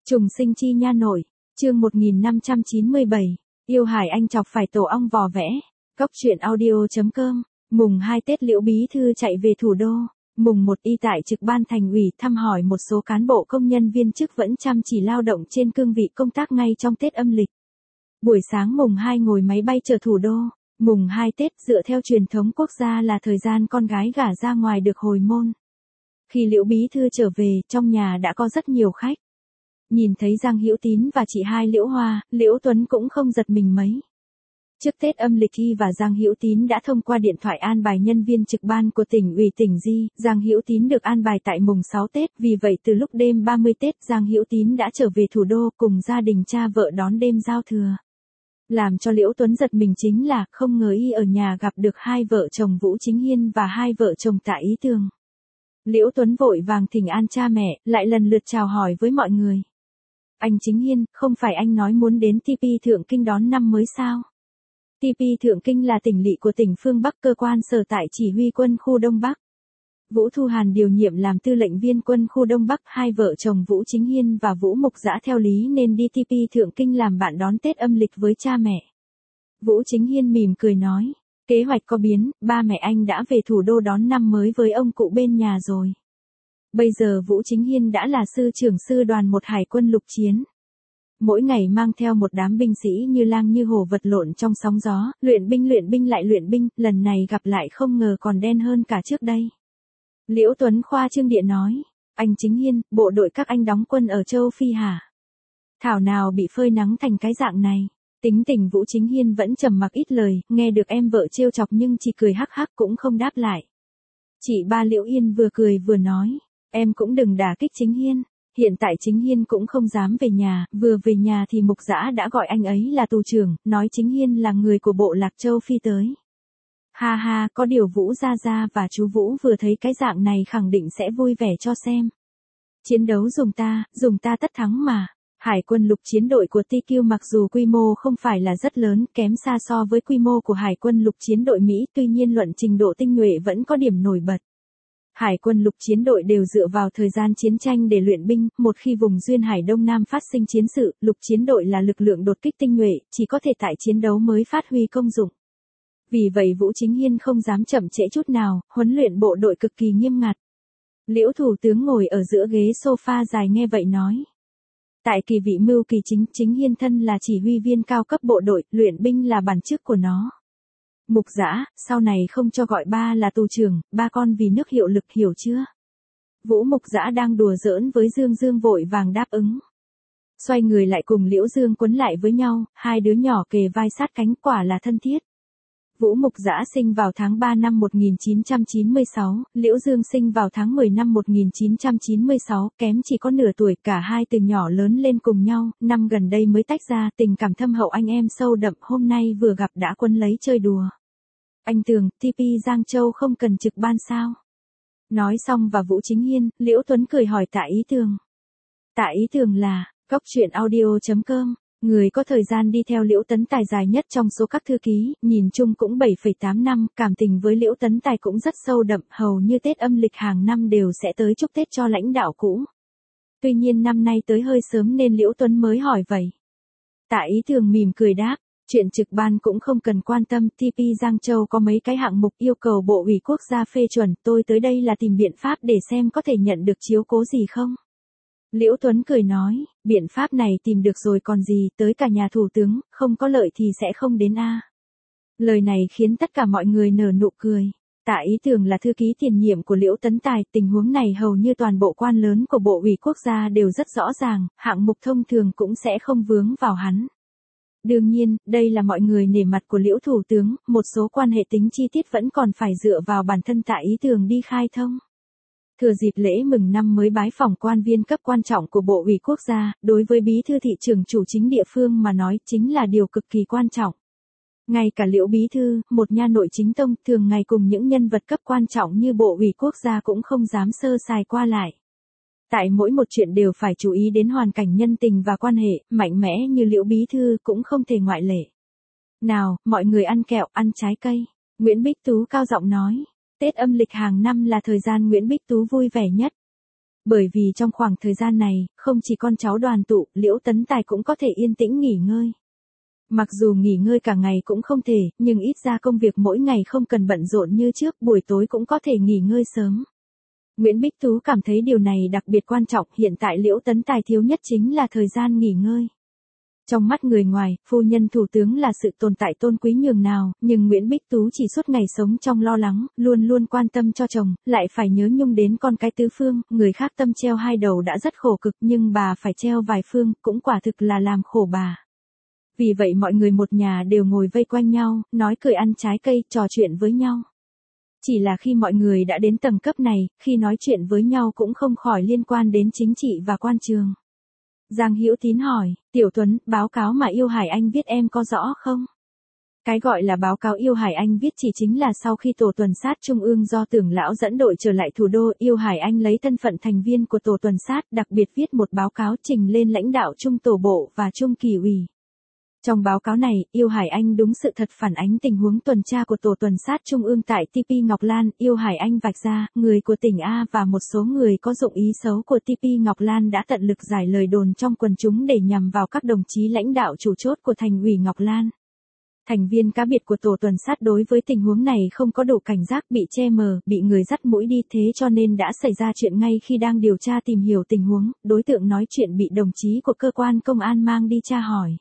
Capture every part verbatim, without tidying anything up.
Trùng sinh chi nha nội, chương một nghìn năm trăm chín mươi bảy, yêu Hải Anh chọc phải tổ ong vò vẽ, góc truyện audio.com, mùng hai Tết Liễu Bí Thư chạy về thủ đô, mùng một y tại trực ban thành ủy thăm hỏi một số cán bộ công nhân viên chức vẫn chăm chỉ lao động trên cương vị công tác ngay trong Tết âm lịch. Buổi sáng mùng hai ngồi máy bay trở thủ đô, mùng hai Tết dựa theo truyền thống quốc gia là thời gian con gái gả ra ngoài được hồi môn. Khi Liễu Bí Thư trở về, trong nhà đã có rất nhiều khách. Nhìn thấy Giang Hữu Tín và chị hai Liễu Hoa, Liễu Tuấn cũng không giật mình mấy. Trước Tết âm lịch y và Giang Hữu Tín đã thông qua điện thoại an bài nhân viên trực ban của tỉnh ủy tỉnh Di, Giang Hữu Tín được an bài tại mùng sáu Tết, vì vậy từ lúc đêm ba mươi Tết Giang Hữu Tín đã trở về thủ đô cùng gia đình cha vợ đón đêm giao thừa. Làm cho Liễu Tuấn giật mình chính là không ngờ y ở nhà gặp được hai vợ chồng Vũ Chính Hiên và hai vợ chồng Tạ Ý Tường. Liễu Tuấn vội vàng thỉnh an cha mẹ, lại lần lượt chào hỏi với mọi người. Anh Chính Hiên, không phải anh nói muốn đến tê pê Thượng Kinh đón năm mới sao? tê pê Thượng Kinh là tỉnh lỵ của tỉnh phương Bắc, cơ quan sở tại chỉ huy quân khu Đông Bắc. Vũ Thu Hàn điều nhiệm làm tư lệnh viên quân khu Đông Bắc, hai vợ chồng Vũ Chính Hiên và Vũ Mục Dã theo lý nên đi tê pê Thượng Kinh làm bạn đón Tết âm lịch với cha mẹ. Vũ Chính Hiên mỉm cười nói, kế hoạch có biến, ba mẹ anh đã về thủ đô đón năm mới với ông cụ bên nhà rồi. Bây giờ Vũ Chính Hiên đã là sư trưởng sư đoàn một hải quân lục chiến. Mỗi ngày mang theo một đám binh sĩ như lang như hổ vật lộn trong sóng gió, luyện binh luyện binh lại luyện binh, lần này gặp lại không ngờ còn đen hơn cả trước đây. Liễu Tuấn khoa trương địa nói, anh Chính Hiên, bộ đội các anh đóng quân ở châu Phi hả? Thảo nào bị phơi nắng thành cái dạng này. Tính tình Vũ Chính Hiên vẫn trầm mặc ít lời, nghe được em vợ trêu chọc nhưng chỉ cười hắc hắc cũng không đáp lại. Chị ba Liễu Yên vừa cười vừa nói, em cũng đừng đả kích Chính Hiên. Hiện tại Chính Hiên cũng không dám về nhà, vừa về nhà thì Mục Dã đã gọi anh ấy là tù trưởng, nói Chính Hiên là người của bộ lạc châu Phi tới. Ha ha, có điều Vũ Gia Gia và chú Vũ vừa thấy cái dạng này khẳng định sẽ vui vẻ cho xem. Chiến đấu dùng ta, dùng ta tất thắng mà. Hải quân lục chiến đội của tê quy mặc dù quy mô không phải là rất lớn, kém xa so với quy mô của Hải quân lục chiến đội Mỹ, tuy nhiên luận trình độ tinh nhuệ vẫn có điểm nổi bật. Hải quân lục chiến đội đều dựa vào thời gian chiến tranh để luyện binh, một khi vùng duyên Hải Đông Nam phát sinh chiến sự, lục chiến đội là lực lượng đột kích tinh nhuệ, chỉ có thể tại chiến đấu mới phát huy công dụng. Vì vậy Vũ Chính Hiên không dám chậm trễ chút nào, huấn luyện bộ đội cực kỳ nghiêm ngặt. Liễu thủ tướng ngồi ở giữa ghế sofa dài nghe vậy nói. Tại kỳ vị mưu kỳ chính, Chính Hiên thân là chỉ huy viên cao cấp bộ đội, luyện binh là bản chức của nó. Mục Dã, sau này không cho gọi ba là tù trưởng, ba con vì nước hiệu lực, hiểu chưa? Vũ Mục Dã đang đùa giỡn với Dương Dương vội vàng đáp ứng. Xoay người lại cùng Liễu Dương quấn lại với nhau, hai đứa nhỏ kề vai sát cánh, quả là thân thiết. Vũ Mục Dã sinh vào tháng ba năm một nghìn chín trăm chín mươi sáu, Liễu Dương sinh vào tháng mười năm một nghìn chín trăm chín mươi sáu, kém chỉ có nửa tuổi, cả hai từ nhỏ lớn lên cùng nhau, năm gần đây mới tách ra, tình cảm thâm hậu anh em sâu đậm, hôm nay vừa gặp đã quấn lấy chơi đùa. Anh Tường, tê pê Giang Châu không cần trực ban sao? Nói xong và Vũ Chính Hiên, Liễu Tuấn cười hỏi Tạ Ý Tường. Tạ Ý Tường là, góc truyện audio.com. Người có thời gian đi theo Liễu Tấn Tài dài nhất trong số các thư ký, nhìn chung cũng bảy phẩy tám năm, cảm tình với Liễu Tấn Tài cũng rất sâu đậm, hầu như Tết âm lịch hàng năm đều sẽ tới chúc Tết cho lãnh đạo cũ. Tuy nhiên năm nay tới hơi sớm nên Liễu Tuấn mới hỏi vậy. Tạ Ý Tường mỉm cười đáp, chuyện trực ban cũng không cần quan tâm, tê pê Giang Châu có mấy cái hạng mục yêu cầu Bộ ủy quốc gia phê chuẩn, tôi tới đây là tìm biện pháp để xem có thể nhận được chiếu cố gì không. Liễu Tuấn cười nói, biện pháp này tìm được rồi còn gì, tới cả nhà thủ tướng, không có lợi thì sẽ không đến a. Lời này khiến tất cả mọi người nở nụ cười. Tạ Ý Tường là thư ký tiền nhiệm của Liễu Tấn Tài, tình huống này hầu như toàn bộ quan lớn của Bộ ủy quốc gia đều rất rõ ràng, hạng mục thông thường cũng sẽ không vướng vào hắn. Đương nhiên, đây là mọi người nể mặt của Liễu thủ tướng, một số quan hệ tính chi tiết vẫn còn phải dựa vào bản thân Tạ Ý Tường đi khai thông. Thừa dịp lễ mừng năm mới bái phỏng quan viên cấp quan trọng của Bộ ủy quốc gia, đối với bí thư thị trưởng chủ chính địa phương mà nói chính là điều cực kỳ quan trọng. Ngay cả Liễu bí thư, một nha nội chính tông, thường ngày cùng những nhân vật cấp quan trọng như Bộ ủy quốc gia cũng không dám sơ sài qua lại. Tại mỗi một chuyện đều phải chú ý đến hoàn cảnh nhân tình và quan hệ, mạnh mẽ như Liễu bí thư cũng không thể ngoại lệ. Nào, mọi người ăn kẹo, ăn trái cây. Nguyễn Bích Tú cao giọng nói. Tết âm lịch hàng năm là thời gian Nguyễn Bích Tú vui vẻ nhất. Bởi vì trong khoảng thời gian này, không chỉ con cháu đoàn tụ, Liễu Tấn Tài cũng có thể yên tĩnh nghỉ ngơi. Mặc dù nghỉ ngơi cả ngày cũng không thể, nhưng ít ra công việc mỗi ngày không cần bận rộn như trước, buổi tối cũng có thể nghỉ ngơi sớm. Nguyễn Bích Tú cảm thấy điều này đặc biệt quan trọng, hiện tại Liễu Tấn Tài thiếu nhất chính là thời gian nghỉ ngơi. Trong mắt người ngoài, phu nhân thủ tướng là sự tồn tại tôn quý nhường nào, nhưng Nguyễn Bích Tú chỉ suốt ngày sống trong lo lắng, luôn luôn quan tâm cho chồng, lại phải nhớ nhung đến con cái tứ phương, người khác tâm treo hai đầu đã rất khổ cực nhưng bà phải treo vài phương, cũng quả thực là làm khổ bà. Vì vậy mọi người một nhà đều ngồi vây quanh nhau, nói cười ăn trái cây, trò chuyện với nhau. Chỉ là khi mọi người đã đến tầng cấp này, khi nói chuyện với nhau cũng không khỏi liên quan đến chính trị và quan trường. Giang Hữu Tín hỏi, Tiểu Tuấn, báo cáo mà Yêu Hải Anh viết em có rõ không? Cái gọi là báo cáo Yêu Hải Anh viết chỉ chính là sau khi tổ tuần sát trung ương do Tưởng lão dẫn đội trở lại thủ đô, Yêu Hải Anh lấy thân phận thành viên của tổ tuần sát, đặc biệt viết một báo cáo trình lên lãnh đạo trung tổ bộ và trung kỳ ủy. Trong báo cáo này, Yêu Hải Anh đúng sự thật phản ánh tình huống tuần tra của tổ tuần sát trung ương tại tê pê Ngọc Lan. Yêu Hải Anh vạch ra, người của tỉnh A và một số người có dụng ý xấu của tê pê Ngọc Lan đã tận lực giải lời đồn trong quần chúng để nhằm vào các đồng chí lãnh đạo chủ chốt của thành ủy Ngọc Lan. Thành viên cá biệt của tổ tuần sát đối với tình huống này không có đủ cảnh giác, bị che mờ, bị người dắt mũi đi, thế cho nên đã xảy ra chuyện ngay khi đang điều tra tìm hiểu tình huống, đối tượng nói chuyện bị đồng chí của cơ quan công an mang đi tra hỏi.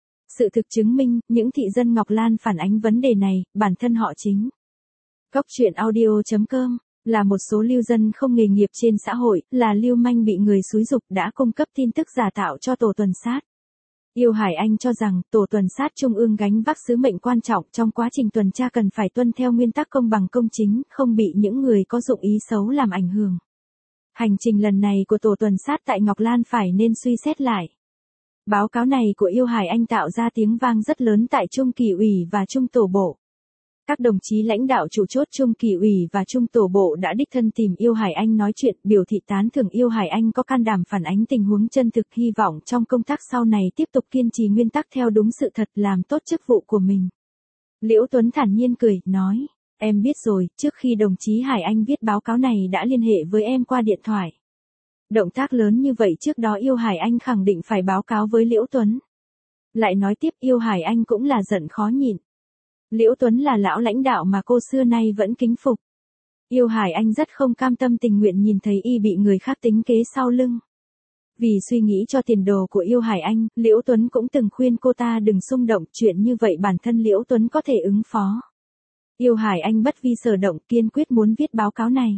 Sự thực chứng minh, những thị dân Ngọc Lan phản ánh vấn đề này, bản thân họ chính. Góc truyện audio chấm com là một số lưu dân không nghề nghiệp trên xã hội, là lưu manh bị người xúi giục đã cung cấp tin tức giả tạo cho tổ tuần sát. Yêu Hải Anh cho rằng, tổ tuần sát trung ương gánh vác sứ mệnh quan trọng trong quá trình tuần tra cần phải tuân theo nguyên tắc công bằng công chính, không bị những người có dụng ý xấu làm ảnh hưởng. Hành trình lần này của tổ tuần sát tại Ngọc Lan phải nên suy xét lại. Báo cáo này của Yêu Hải Anh tạo ra tiếng vang rất lớn tại Trung kỳ ủy và Trung tổ bộ. Các đồng chí lãnh đạo chủ chốt Trung kỳ ủy và Trung tổ bộ đã đích thân tìm Yêu Hải Anh nói chuyện, biểu thị tán thưởng Yêu Hải Anh có can đảm phản ánh tình huống chân thực, hy vọng trong công tác sau này tiếp tục kiên trì nguyên tắc theo đúng sự thật, làm tốt chức vụ của mình. Liễu Tuấn thản nhiên cười, nói, em biết rồi, trước khi đồng chí Hải Anh viết báo cáo này đã liên hệ với em qua điện thoại. Động tác lớn như vậy trước đó Yêu Hải Anh khẳng định phải báo cáo với Liễu Tuấn. Lại nói tiếp, Yêu Hải Anh cũng là giận khó nhịn. Liễu Tuấn là lão lãnh đạo mà cô xưa nay vẫn kính phục. Yêu Hải Anh rất không cam tâm tình nguyện nhìn thấy y bị người khác tính kế sau lưng. Vì suy nghĩ cho tiền đồ của Yêu Hải Anh, Liễu Tuấn cũng từng khuyên cô ta đừng xung động, chuyện như vậy bản thân Liễu Tuấn có thể ứng phó. Yêu Hải Anh bất vi sở động, kiên quyết muốn viết báo cáo này.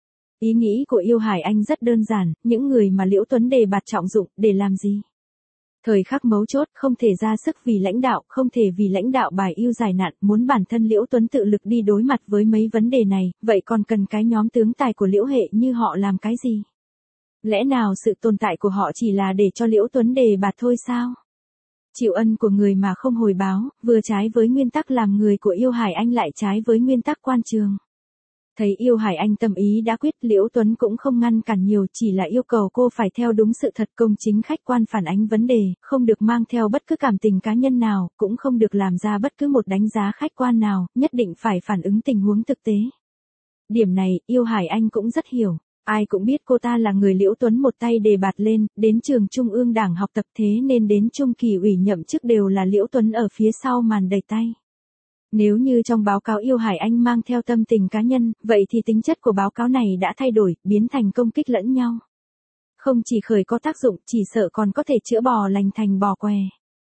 Ý nghĩ của Yêu Hải Anh rất đơn giản, những người mà Liễu Tuấn đề bạt trọng dụng, để làm gì? Thời khắc mấu chốt, không thể ra sức vì lãnh đạo, không thể vì lãnh đạo bài yêu giải nạn, muốn bản thân Liễu Tuấn tự lực đi đối mặt với mấy vấn đề này, vậy còn cần cái nhóm tướng tài của Liễu Hệ như họ làm cái gì? Lẽ nào sự tồn tại của họ chỉ là để cho Liễu Tuấn đề bạt thôi sao? Chịu ân của người mà không hồi báo, vừa trái với nguyên tắc làm người của Yêu Hải Anh lại trái với nguyên tắc quan trường. Thấy Yêu Hải Anh tâm ý đã quyết, Liễu Tuấn cũng không ngăn cản nhiều, chỉ là yêu cầu cô phải theo đúng sự thật, công chính khách quan phản ánh vấn đề, không được mang theo bất cứ cảm tình cá nhân nào, cũng không được làm ra bất cứ một đánh giá khách quan nào, nhất định phải phản ứng tình huống thực tế. Điểm này, Yêu Hải Anh cũng rất hiểu, ai cũng biết cô ta là người Liễu Tuấn một tay đề bạt lên, đến trường Trung ương Đảng học tập, thế nên đến Trung kỳ ủy nhậm chức đều là Liễu Tuấn ở phía sau màn đẩy tay. Nếu như trong báo cáo Yêu Hải Anh mang theo tâm tình cá nhân, vậy thì tính chất của báo cáo này đã thay đổi, biến thành công kích lẫn nhau. Không chỉ khởi có tác dụng, chỉ sợ còn có thể chữa bò lành thành bò què.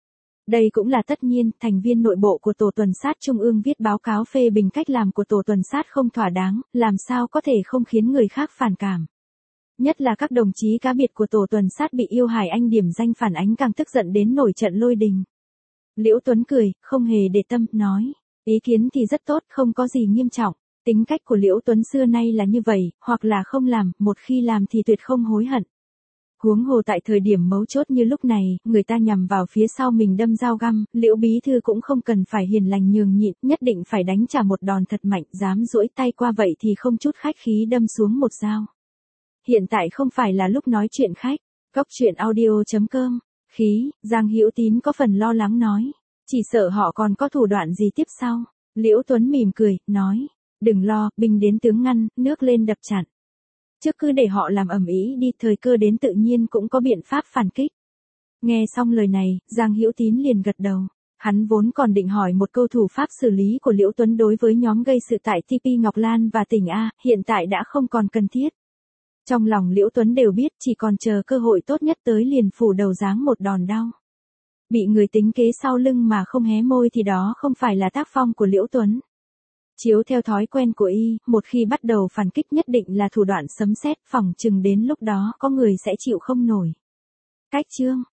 Đây cũng là tất nhiên, thành viên nội bộ của tổ tuần sát trung ương viết báo cáo phê bình cách làm của tổ tuần sát không thỏa đáng, làm sao có thể không khiến người khác phản cảm. Nhất là các đồng chí cá biệt của tổ tuần sát bị Yêu Hải Anh điểm danh phản ánh càng tức giận đến nổi trận lôi đình. Liễu Tuấn cười, không hề để tâm, nói. Ý kiến thì rất tốt, không có gì nghiêm trọng. Tính cách của Liễu Tuấn xưa nay là như vậy, hoặc là không làm, một khi làm thì tuyệt không hối hận. Huống hồ tại thời điểm mấu chốt như lúc này, người ta nhằm vào phía sau mình đâm dao găm, Liễu bí thư cũng không cần phải hiền lành nhường nhịn, nhất định phải đánh trả một đòn thật mạnh, dám duỗi tay qua vậy thì không chút khách khí đâm xuống một dao. Hiện tại không phải là lúc nói chuyện khách. Góc truyện audio chấm com. Khí, Giang Hữu Tín có phần lo lắng nói. Chỉ sợ họ còn có thủ đoạn gì tiếp sau. Liễu Tuấn mỉm cười, nói. Đừng lo, binh đến tướng ngăn, nước lên đập chặn. Trước cứ để họ làm ầm ĩ đi, thời cơ đến tự nhiên cũng có biện pháp phản kích. Nghe xong lời này, Giang Hữu Tín liền gật đầu. Hắn vốn còn định hỏi một câu thủ pháp xử lý của Liễu Tuấn đối với nhóm gây sự tại tê pê Ngọc Lan và tỉnh A, hiện tại đã không còn cần thiết. Trong lòng Liễu Tuấn đều biết, chỉ còn chờ cơ hội tốt nhất tới liền phủ đầu giáng một đòn đau. Bị người tính kế sau lưng mà không hé môi thì đó không phải là tác phong của Liễu Tuấn. Chiếu theo thói quen của y, một khi bắt đầu phản kích nhất định là thủ đoạn sấm sét, phỏng chừng đến lúc đó có người sẽ chịu không nổi. Cách chương